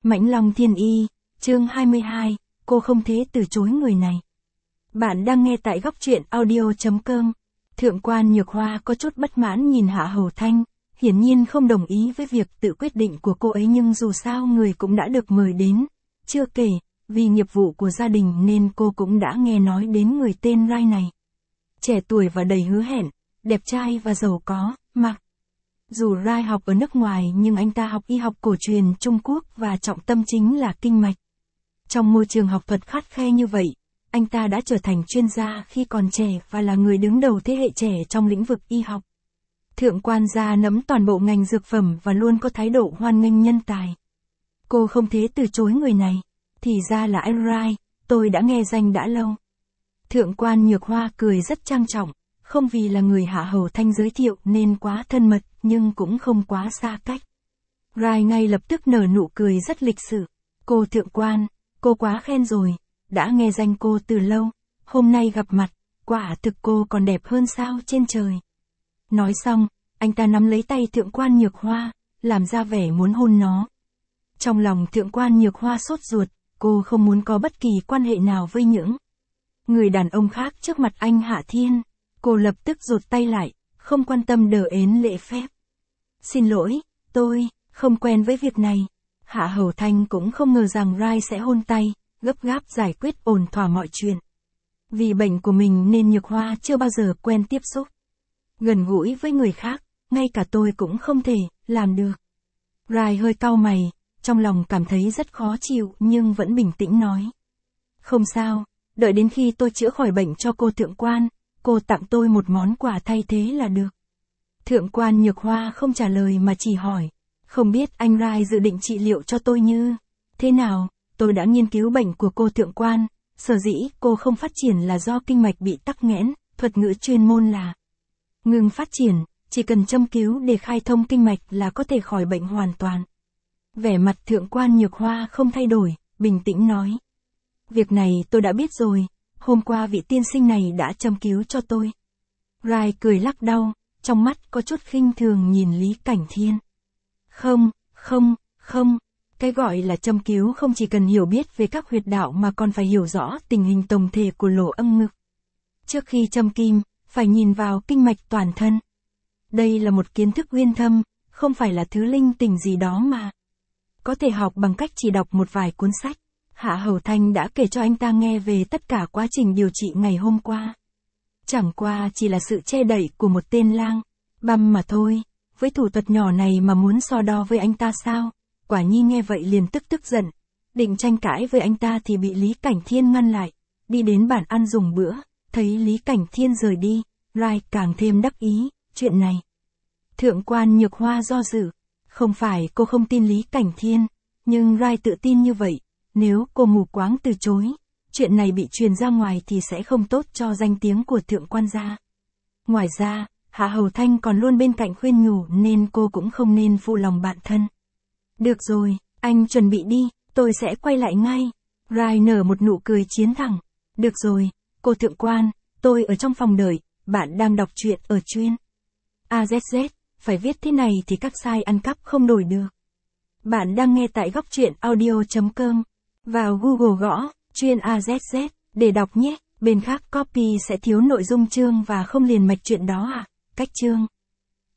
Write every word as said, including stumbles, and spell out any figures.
Mãnh Long Thiên Y, chương hai mươi hai, cô không thể từ chối người này. Bạn đang nghe tại góc truyện audio chấm com. Thượng quan Nhược Hoa có chút bất mãn nhìn Hạ Hầu Thanh, hiển nhiên không đồng ý với việc tự quyết định của cô ấy, nhưng dù sao người cũng đã được mời đến. Chưa kể, vì nghiệp vụ của gia đình nên cô cũng đã nghe nói đến người tên Rai này. Trẻ tuổi và đầy hứa hẹn, đẹp trai và giàu có, mặc. Dù Rai học ở nước ngoài nhưng anh ta học y học cổ truyền Trung Quốc và trọng tâm chính là kinh mạch. Trong môi trường học thuật khắt khe như vậy, anh ta đã trở thành chuyên gia khi còn trẻ và là người đứng đầu thế hệ trẻ trong lĩnh vực y học. Thượng quan gia nắm toàn bộ ngành dược phẩm và luôn có thái độ hoan nghênh nhân tài. Cô không thể từ chối người này. Thì ra là anh Rai, tôi đã nghe danh đã lâu. Thượng quan Nhược Hoa cười rất trang trọng, không vì là người Hạ Hầu Thanh giới thiệu nên quá thân mật, nhưng cũng không quá xa cách. Rai ngay lập tức nở nụ cười rất lịch sự. Cô thượng quan, cô quá khen rồi, đã nghe danh cô từ lâu, hôm nay gặp mặt, quả thực cô còn đẹp hơn sao trên trời. Nói xong, anh ta nắm lấy tay thượng quan Nhược Hoa, làm ra vẻ muốn hôn nó. Trong lòng thượng quan Nhược Hoa sốt ruột, cô không muốn có bất kỳ quan hệ nào với những người đàn ông khác trước mặt anh Hạ Thiên. Cô lập tức rụt tay lại, không quan tâm đờ ến lễ phép. Xin lỗi, tôi không quen với việc này. Hạ Hầu Thanh cũng không ngờ rằng Rai sẽ hôn tay, gấp gáp giải quyết ổn thỏa mọi chuyện. Vì bệnh của mình nên Nhược Hoa chưa bao giờ quen tiếp xúc gần gũi với người khác, ngay cả tôi cũng không thể làm được. Rai hơi cau mày, trong lòng cảm thấy rất khó chịu nhưng vẫn bình tĩnh nói. Không sao, đợi đến khi tôi chữa khỏi bệnh cho cô thượng quan, cô tặng tôi một món quà thay thế là được. Thượng quan Nhược Hoa không trả lời mà chỉ hỏi, không biết anh Rai dự định trị liệu cho tôi như thế nào? Tôi đã nghiên cứu bệnh của cô thượng quan, sở dĩ cô không phát triển là do kinh mạch bị tắc nghẽn, thuật ngữ chuyên môn là ngừng phát triển, chỉ cần châm cứu để khai thông kinh mạch là có thể khỏi bệnh hoàn toàn. Vẻ mặt thượng quan Nhược Hoa không thay đổi, bình tĩnh nói. Việc này tôi đã biết rồi, hôm qua vị tiên sinh này đã châm cứu cho tôi. Rai cười lắc đầu, trong mắt có chút khinh thường nhìn Lý Cảnh Thiên. Không, không, không, cái gọi là châm cứu không chỉ cần hiểu biết về các huyệt đạo mà còn phải hiểu rõ tình hình tổng thể của lỗ âm ngực. Trước khi châm kim, phải nhìn vào kinh mạch toàn thân. Đây là một kiến thức uyên thâm, không phải là thứ linh tinh gì đó mà có thể học bằng cách chỉ đọc một vài cuốn sách. Hạ Hầu Thanh đã kể cho anh ta nghe về tất cả quá trình điều trị ngày hôm qua. Chẳng qua chỉ là sự che đậy của một tên lang băm mà thôi, với thủ thuật nhỏ này mà muốn so đo với anh ta sao? Quả Nhi nghe vậy liền tức tức giận, định tranh cãi với anh ta thì bị Lý Cảnh Thiên ngăn lại, đi đến bàn ăn dùng bữa, thấy Lý Cảnh Thiên rời đi, Rai càng thêm đắc ý, chuyện này. Thượng quan Nhược Hoa do dự, không phải cô không tin Lý Cảnh Thiên, nhưng Rai tự tin như vậy, nếu cô mù quáng từ chối, chuyện này bị truyền ra ngoài thì sẽ không tốt cho danh tiếng của thượng quan gia. Ngoài ra, Hạ Hầu Thanh còn luôn bên cạnh khuyên nhủ nên cô cũng không nên phụ lòng bạn thân. Được rồi, anh chuẩn bị đi, tôi sẽ quay lại ngay. Rai nở một nụ cười chiến thẳng. Được rồi, cô thượng quan, tôi ở trong phòng đợi, bạn đang đọc truyện ở chuyên a zét zét, phải viết thế này thì các sai ăn cắp không đổi được. Bạn đang nghe tại góc truyện audio chấm com. Vào Google gõ, chuyên a zét zét, để đọc nhé, bên khác copy sẽ thiếu nội dung chương và không liền mạch chuyện đó à, cách chương.